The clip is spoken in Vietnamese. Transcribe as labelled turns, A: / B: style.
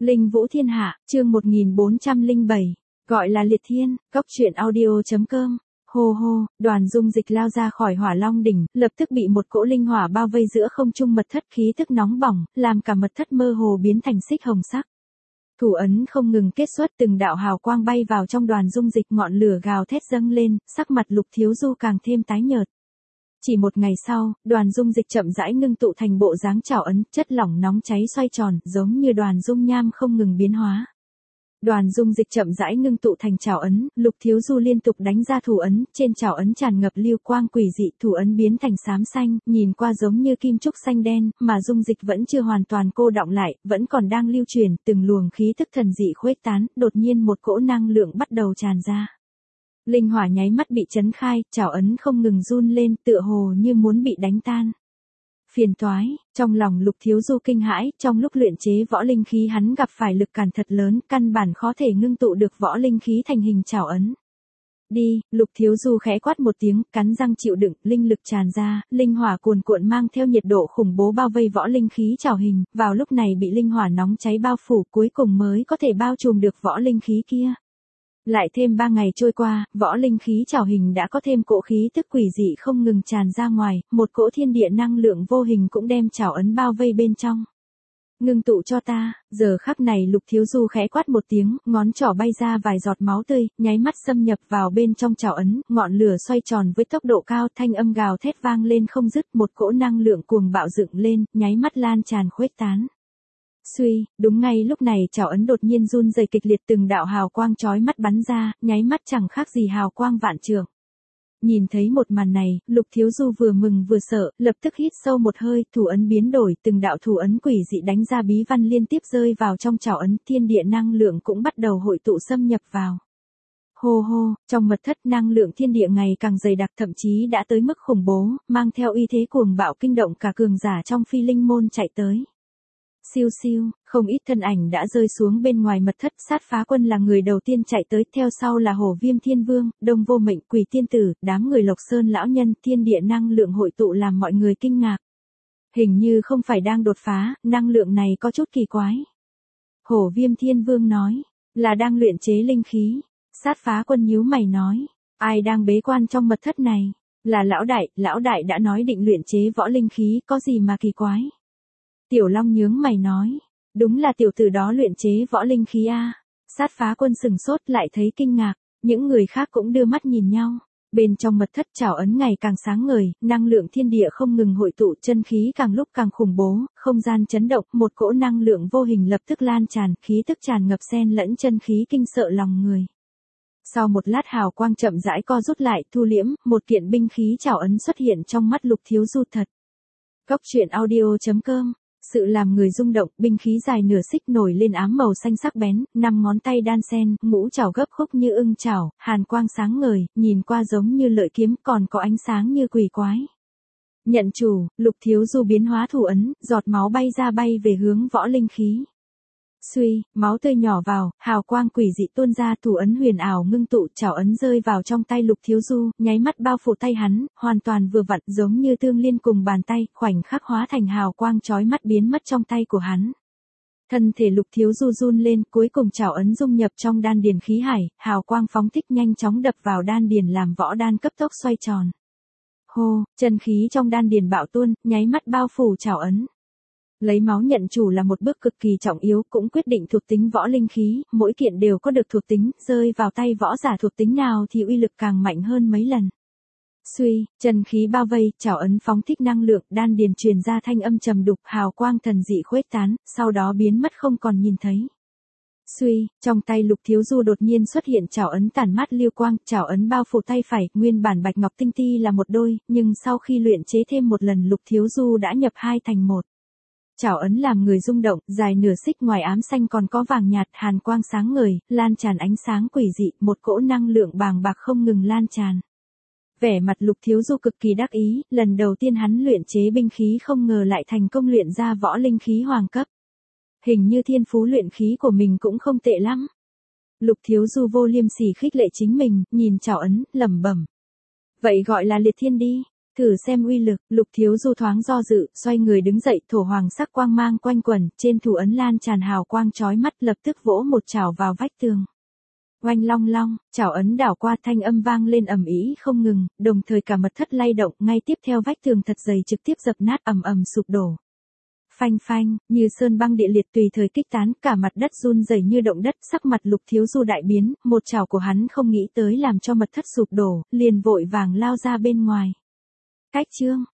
A: Linh Vũ Thiên Hạ, chương 1407, gọi là liệt thiên, góc truyện audio.com. Hô hô, Đoàn Dung Dịch lao ra khỏi Hỏa Long đỉnh, lập tức bị một cỗ linh hỏa bao vây giữa không trung, mật thất khí tức nóng bỏng, làm cả mật thất mơ hồ biến thành xích hồng sắc. Thủ ấn không ngừng kết xuất, từng đạo hào quang bay vào trong Đoàn Dung Dịch, ngọn lửa gào thét dâng lên, sắc mặt Lục Thiếu Du càng thêm tái nhợt. Chỉ một ngày sau, Đoàn Dung Dịch chậm rãi ngưng tụ thành bộ dáng chảo ấn, chất lỏng nóng cháy xoay tròn, giống như đoàn dung nham không ngừng biến hóa. Đoàn Dung Dịch chậm rãi ngưng tụ thành chảo ấn, Lục Thiếu Du liên tục đánh ra thủ ấn, trên chảo ấn tràn ngập lưu quang quỷ dị, thủ ấn biến thành xám xanh, nhìn qua giống như kim trúc xanh đen, mà Dung Dịch vẫn chưa hoàn toàn cô đọng lại, vẫn còn đang lưu truyền, từng luồng khí tức thần dị khuếch tán, đột nhiên một cỗ năng lượng bắt đầu tràn ra. Linh hỏa nháy mắt bị chấn khai, chảo ấn không ngừng run lên, tựa hồ như muốn bị đánh tan. Phiền toái, trong lòng Lục Thiếu Du kinh hãi, trong lúc luyện chế võ linh khí hắn gặp phải lực cản thật lớn, căn bản khó thể ngưng tụ được võ linh khí thành hình chảo ấn. Đi, Lục Thiếu Du khẽ quát một tiếng, cắn răng chịu đựng, linh lực tràn ra, linh hỏa cuồn cuộn mang theo nhiệt độ khủng bố bao vây võ linh khí chảo hình, vào lúc này bị linh hỏa nóng cháy bao phủ, cuối cùng mới có thể bao trùm được võ linh khí kia. Lại thêm 3 ngày trôi qua, võ linh khí chảo hình đã có thêm cỗ khí tức quỷ dị không ngừng tràn ra ngoài, một cỗ thiên địa năng lượng vô hình cũng đem chảo ấn bao vây bên trong. Ngưng tụ cho ta, giờ khắc này Lục Thiếu Du khẽ quát một tiếng, ngón trỏ bay ra vài giọt máu tươi, nháy mắt xâm nhập vào bên trong chảo ấn, ngọn lửa xoay tròn với tốc độ cao, thanh âm gào thét vang lên không dứt, một cỗ năng lượng cuồng bạo dựng lên, nháy mắt lan tràn khuếch tán. Suy, đúng ngay lúc này chảo ấn đột nhiên run rẩy kịch liệt, từng đạo hào quang chói mắt bắn ra, nháy mắt chẳng khác gì hào quang vạn trượng. Nhìn thấy một màn này, Lục Thiếu Du vừa mừng vừa sợ, lập tức hít sâu một hơi, thủ ấn biến đổi, từng đạo thủ ấn quỷ dị đánh ra bí văn liên tiếp rơi vào trong chảo ấn, thiên địa năng lượng cũng bắt đầu hội tụ xâm nhập vào. Hô hô, trong mật thất năng lượng thiên địa ngày càng dày đặc, thậm chí đã tới mức khủng bố, mang theo uy thế cuồng bạo kinh động cả cường giả trong Phi Linh môn chạy tới. Siêu siêu, không ít thân ảnh đã rơi xuống bên ngoài mật thất, Sát Phá Quân là người đầu tiên chạy tới, theo sau là Hổ Viêm Thiên Vương, Đông Vô Mệnh, Quỷ Tiên Tử, đám người Lộc Sơn lão nhân, thiên địa năng lượng hội tụ làm mọi người kinh ngạc. Hình như không phải đang đột phá, năng lượng này có chút kỳ quái. Hổ Viêm Thiên Vương nói, là đang luyện chế linh khí. Sát Phá Quân nhíu mày nói, ai đang bế quan trong mật thất này? Là lão đại đã nói định luyện chế võ linh khí, có gì mà kỳ quái? Tiểu Long nhướng mày nói, đúng là tiểu tử đó luyện chế võ linh khí a. Sát Phá Quân sừng sốt lại thấy kinh ngạc, những người khác cũng đưa mắt nhìn nhau. Bên trong mật thất chảo ấn ngày càng sáng ngời, năng lượng thiên địa không ngừng hội tụ, chân khí càng lúc càng khủng bố, không gian chấn động, một cỗ năng lượng vô hình lập tức lan tràn, khí tức tràn ngập xen lẫn chân khí kinh sợ lòng người. Sau một lát hào quang chậm rãi co rút lại, thu liễm, một kiện binh khí chảo ấn xuất hiện trong mắt Lục Thiếu Du thật. Góc truyện audio.com. Sự làm người rung động, binh khí dài nửa xích nổi lên ám màu xanh sắc bén, 5 ngón tay đan xen, ngũ chảo gấp khúc như ưng chảo, hàn quang sáng ngời, nhìn qua giống như lợi kiếm, còn có ánh sáng như quỷ quái. Nhận chủ, Lục Thiếu Du biến hóa thủ ấn, giọt máu bay ra bay về hướng võ linh khí. Suy, máu tươi nhỏ vào, hào quang quỷ dị tuôn ra, thủ ấn huyền ảo ngưng tụ, chảo ấn rơi vào trong tay Lục Thiếu Du, nháy mắt bao phủ tay hắn, hoàn toàn vừa vặn, giống như tương liên cùng bàn tay, khoảnh khắc hóa thành hào quang chói mắt biến mất trong tay của hắn. Thân thể Lục Thiếu Du run lên, cuối cùng chảo ấn dung nhập trong đan điền khí hải, hào quang phóng thích nhanh chóng đập vào đan điền làm võ đan cấp tốc xoay tròn. Hô, chân khí trong đan điền bạo tuôn, nháy mắt bao phủ chảo ấn. Lấy máu nhận chủ là một bước cực kỳ trọng yếu, cũng quyết định thuộc tính võ linh khí, mỗi kiện đều có được thuộc tính, rơi vào tay võ giả thuộc tính nào thì uy lực càng mạnh hơn mấy lần. Suy, chân khí bao vây, chảo ấn phóng thích năng lượng, đan điền truyền ra thanh âm trầm đục, hào quang thần dị khuếch tán, sau đó biến mất không còn nhìn thấy. Suy, trong tay Lục Thiếu Du đột nhiên xuất hiện chảo ấn tản mát lưu quang, chảo ấn bao phủ tay phải, nguyên bản bạch ngọc tinh ti là một đôi, nhưng sau khi luyện chế thêm một lần Lục Thiếu Du đã nhập hai thành một. Chảo ấn làm người rung động, dài nửa xích, ngoài ám xanh còn có vàng nhạt, hàn quang sáng ngời, lan tràn ánh sáng quỷ dị, một cỗ năng lượng bàng bạc không ngừng lan tràn. Vẻ mặt Lục Thiếu Du cực kỳ đắc ý, lần đầu tiên hắn luyện chế binh khí không ngờ lại thành công luyện ra võ linh khí hoàng cấp. Hình như thiên phú luyện khí của mình cũng không tệ lắm. Lục Thiếu Du vô liêm sỉ khích lệ chính mình, nhìn chảo ấn, lẩm bẩm. Vậy gọi là liệt thiên đi. Thử xem uy lực, Lục Thiếu Du thoáng do dự, xoay người đứng dậy, thổ hoàng sắc quang mang quanh quẩn, trên thủ ấn lan tràn hào quang chói mắt, lập tức vỗ một chảo vào vách tường. Oanh long long, chảo ấn đảo qua, thanh âm vang lên ầm ĩ không ngừng, đồng thời cả mật thất lay động, ngay tiếp theo vách tường thật dày trực tiếp dập nát, ầm ầm sụp đổ. Phanh phanh, như sơn băng địa liệt tùy thời kích tán, cả mặt đất run rẩy như động đất, sắc mặt Lục Thiếu Du đại biến, một chảo của hắn không nghĩ tới làm cho mật thất sụp đổ, liền vội vàng lao ra bên ngoài. Cách chương